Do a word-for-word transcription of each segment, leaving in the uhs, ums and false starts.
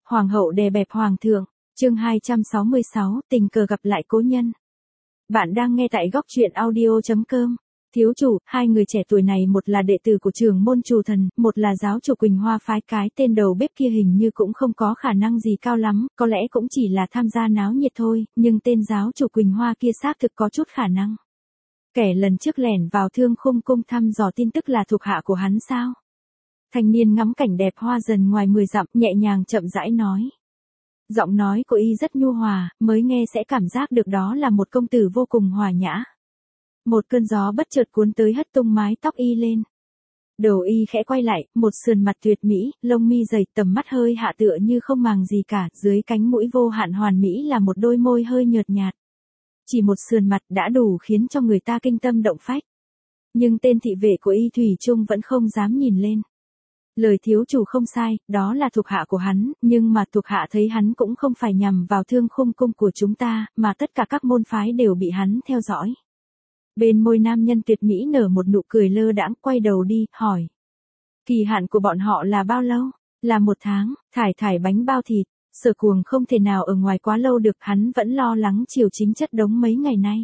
Hoàng hậu đè bẹp hoàng thượng, chương hai trăm sáu mươi sáu, tình cờ gặp lại cố nhân. Bạn đang nghe tại góc truyện audio chấm com. Thiếu chủ, hai người trẻ tuổi này một là đệ tử của trưởng môn Trù Thần, một là giáo chủ Quỳnh Hoa phái, cái tên đầu bếp kia hình như cũng không có khả năng gì cao lắm, có lẽ cũng chỉ là tham gia náo nhiệt thôi, nhưng tên giáo chủ Quỳnh Hoa kia xác thực có chút khả năng. Kẻ lần trước lẻn vào Thương Khung cung thăm dò tin tức là thuộc hạ của hắn sao? Thanh niên ngắm cảnh đẹp hoa dần ngoài mười dặm, nhẹ nhàng chậm rãi nói. Giọng nói của y rất nhu hòa, mới nghe sẽ cảm giác được đó là một công tử vô cùng hòa nhã. Một cơn gió bất chợt cuốn tới hất tung mái tóc y lên. Đầu y khẽ quay lại, một sườn mặt tuyệt mỹ, lông mi dày, tầm mắt hơi hạ tựa như không màng gì cả, dưới cánh mũi vô hạn hoàn mỹ là một đôi môi hơi nhợt nhạt. Chỉ một sườn mặt đã đủ khiến cho người ta kinh tâm động phách. Nhưng tên thị vệ của y thủy chung vẫn không dám nhìn lên. Lời thiếu chủ không sai, đó là thuộc hạ của hắn, nhưng mà thuộc hạ thấy hắn cũng không phải nhằm vào Thương Khung cung của chúng ta, mà tất cả các môn phái đều bị hắn theo dõi. Bên môi nam nhân tuyệt mỹ nở một nụ cười lơ đãng, quay đầu đi, hỏi. Kỳ hạn của bọn họ là bao lâu? Là một tháng, thải thải bánh bao thịt, Sở Cuồng không thể nào ở ngoài quá lâu được, hắn vẫn lo lắng chiều chính chất đống mấy ngày nay.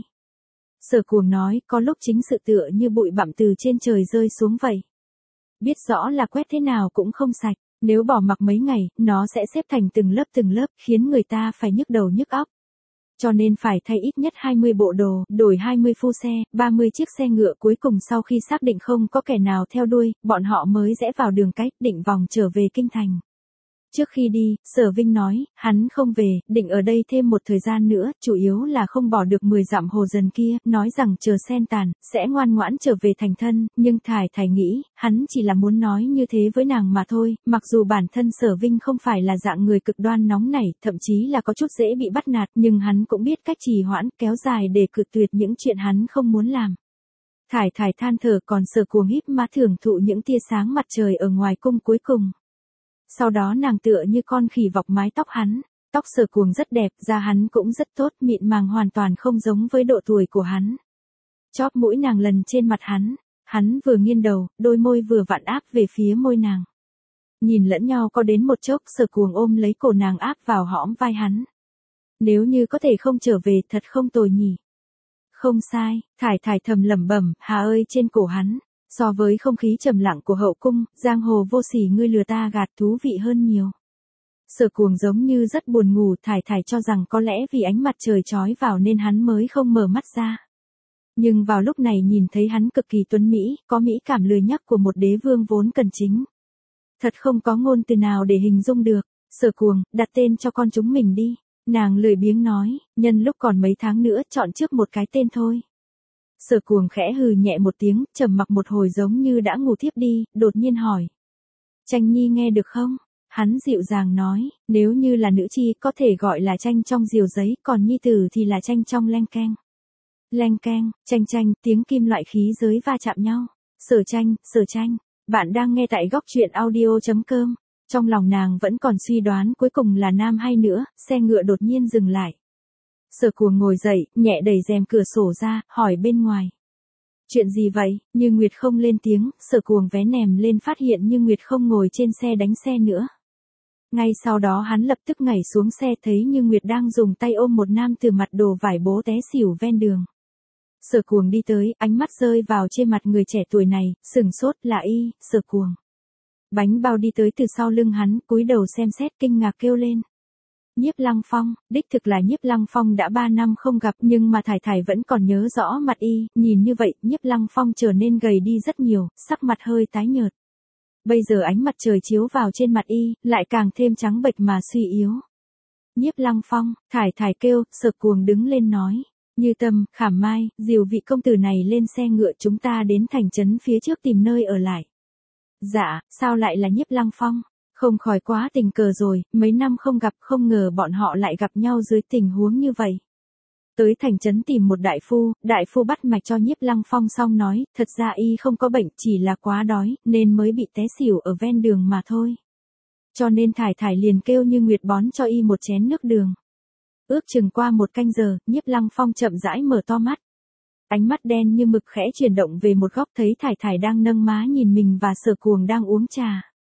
Sở Cuồng nói, có lúc chính sự tựa như bụi bặm từ trên trời rơi xuống vậy. Biết rõ là quét thế nào cũng không sạch, nếu bỏ mặc mấy ngày, nó sẽ xếp thành từng lớp từng lớp, khiến người ta phải nhức đầu nhức óc. Cho nên phải thay ít nhất hai mươi bộ đồ, đổi hai mươi phu xe, ba mươi chiếc xe ngựa, cuối cùng sau khi xác định không có kẻ nào theo đuôi, bọn họ mới rẽ vào đường cách, định vòng trở về kinh thành. Trước khi đi, Sở Vinh nói, hắn không về, định ở đây thêm một thời gian nữa, chủ yếu là không bỏ được mười dặm hồ dần kia, nói rằng chờ sen tàn, sẽ ngoan ngoãn trở về thành thân, nhưng Thải Thải nghĩ, hắn chỉ là muốn nói như thế với nàng mà thôi, mặc dù bản thân Sở Vinh không phải là dạng người cực đoan nóng nảy, thậm chí là có chút dễ bị bắt nạt, nhưng hắn cũng biết cách trì hoãn, kéo dài để cự tuyệt những chuyện hắn không muốn làm. Thải Thải than thở, còn Sở Cuồng híp mắt thưởng thụ những tia sáng mặt trời ở ngoài cung cuối cùng. Sau đó nàng tựa như con khỉ vọc mái tóc hắn, tóc Sở Cuồng rất đẹp, da hắn cũng rất tốt, mịn màng hoàn toàn không giống với độ tuổi của hắn. Chóp mũi nàng lần trên mặt hắn, hắn vừa nghiêng đầu, đôi môi vừa vặn áp về phía môi nàng. Nhìn lẫn nhau có đến một chốc, Sở Cuồng ôm lấy cổ nàng áp vào hõm vai hắn. Nếu như có thể không trở về thật không tồi nhỉ. Không sai, Thải Thải thầm lẩm bẩm, hà ơi trên cổ hắn. So với không khí trầm lặng của hậu cung, giang hồ vô sỉ ngươi lừa ta gạt thú vị hơn nhiều. Sở Cuồng giống như rất buồn ngủ, Thải Thải cho rằng có lẽ vì ánh mặt trời chói vào nên hắn mới không mở mắt ra. Nhưng vào lúc này nhìn thấy hắn cực kỳ tuấn mỹ, có mỹ cảm lười nhắc của một đế vương vốn cần chính. Thật không có ngôn từ nào để hình dung được. Sở Cuồng, đặt tên cho con chúng mình đi. Nàng lười biếng nói, nhân lúc còn mấy tháng nữa chọn trước một cái tên thôi. Sở Cuồng khẽ hừ nhẹ một tiếng, trầm mặc một hồi giống như đã ngủ thiếp đi, đột nhiên hỏi. Tranh Nhi nghe được không? Hắn dịu dàng nói, nếu như là nữ chi có thể gọi là tranh trong diều giấy, còn nhi tử thì là tranh trong leng keng. Leng keng, tranh tranh, tiếng kim loại khí giới va chạm nhau. Sở Tranh, Sở Tranh, bạn đang nghe tại góc truyện audio chấm com. Trong lòng nàng vẫn còn suy đoán cuối cùng là nam hay nữa, xe ngựa đột nhiên dừng lại. Sở Cuồng ngồi dậy, nhẹ đẩy rèm cửa sổ ra, hỏi bên ngoài. Chuyện gì vậy? Như Nguyệt không lên tiếng, Sở Cuồng vé nèm lên phát hiện Như Nguyệt không ngồi trên xe đánh xe nữa. Ngay sau đó hắn lập tức nhảy xuống xe thấy Như Nguyệt đang dùng tay ôm một nam từ mặt đồ vải bố té xỉu ven đường. Sở Cuồng đi tới, ánh mắt rơi vào trên mặt người trẻ tuổi này, sửng sốt, là y, Sở Cuồng. Bánh bao đi tới từ sau lưng hắn, cúi đầu xem xét kinh ngạc kêu lên. Nhiếp Lăng Phong, đích thực là Nhiếp Lăng Phong đã ba năm không gặp nhưng mà Thải Thải vẫn còn nhớ rõ mặt y, nhìn như vậy, Nhiếp Lăng Phong trở nên gầy đi rất nhiều, sắc mặt hơi tái nhợt. Bây giờ ánh mặt trời chiếu vào trên mặt y, lại càng thêm trắng bệch mà suy yếu. Nhiếp Lăng Phong, Thải Thải kêu, Sở Cuồng đứng lên nói. Như Tâm, Khảm Mai, dìu vị công tử này lên xe ngựa chúng ta đến thành trấn phía trước tìm nơi ở lại. Dạ, sao lại là Nhiếp Lăng Phong? Không khỏi quá tình cờ rồi, mấy năm không gặp không ngờ bọn họ lại gặp nhau dưới tình huống như vậy. Tới thành trấn tìm một đại phu, đại phu bắt mạch cho Nhiếp Lăng Phong xong nói, thật ra y không có bệnh, chỉ là quá đói, nên mới bị té xỉu ở ven đường mà thôi. Cho nên Thải Thải liền kêu Như Nguyệt bón cho y một chén nước đường. Ước chừng qua một canh giờ, Nhiếp Lăng Phong chậm rãi mở to mắt. Ánh mắt đen như mực khẽ chuyển động về một góc thấy Thải Thải đang nâng má nhìn mình và Sở Cuồng đang uống trà.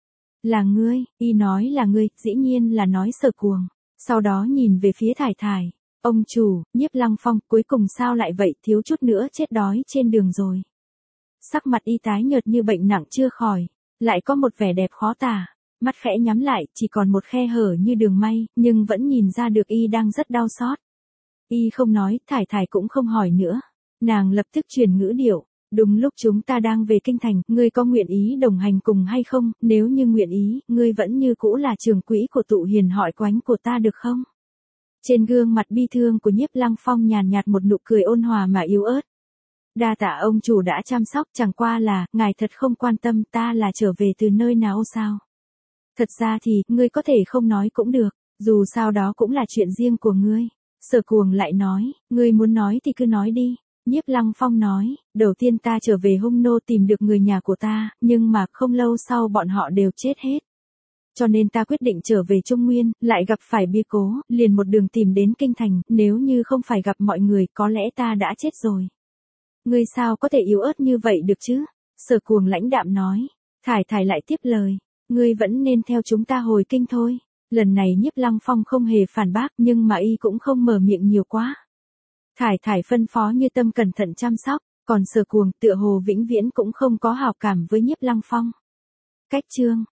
Là ngươi, y nói là ngươi, dĩ nhiên là nói Sở Cuồng. Sau đó nhìn về phía Thải Thải. Ông chủ, Nhiếp Lăng Phong, cuối cùng sao lại vậy, thiếu chút nữa chết đói trên đường rồi. Sắc mặt y tái nhợt như bệnh nặng chưa khỏi, lại có một vẻ đẹp khó tả, mắt khẽ nhắm lại, chỉ còn một khe hở như đường may, nhưng vẫn nhìn ra được y đang rất đau xót. Y không nói, Thải Thải cũng không hỏi nữa. Nàng lập tức chuyển ngữ điệu, đúng lúc chúng ta đang về kinh thành, ngươi có nguyện ý đồng hành cùng hay không, nếu như nguyện ý, ngươi vẫn như cũ là trưởng quỹ của tụ hiền hỏi quánh của ta được không? Trên gương mặt bi thương của Nhiếp Lăng Phong nhàn nhạt một nụ cười ôn hòa mà yếu ớt. Đa tạ ông chủ đã chăm sóc, chẳng qua là, ngài thật không quan tâm ta là trở về từ nơi nào sao? Thật ra thì, ngươi có thể không nói cũng được, dù sao đó cũng là chuyện riêng của ngươi. Sở Cuồng lại nói, ngươi muốn nói thì cứ nói đi. Nhiếp Lăng Phong nói, đầu tiên ta trở về Hung Nô tìm được người nhà của ta, nhưng mà không lâu sau bọn họ đều chết hết. Cho nên ta quyết định trở về Trung Nguyên, lại gặp phải bia cố, liền một đường tìm đến kinh thành, nếu như không phải gặp mọi người, có lẽ ta đã chết rồi. Ngươi sao có thể yếu ớt như vậy được chứ? Sở Cuồng lãnh đạm nói. Thải Thải lại tiếp lời, ngươi vẫn nên theo chúng ta hồi kinh thôi. Lần này Nhiếp Lăng Phong không hề phản bác, nhưng mà y cũng không mở miệng nhiều quá. Thải Thải phân phó như tâm cẩn thận chăm sóc, còn Sở Cuồng tựa hồ vĩnh viễn cũng không có hảo cảm với Nhiếp Lăng Phong. Cách chương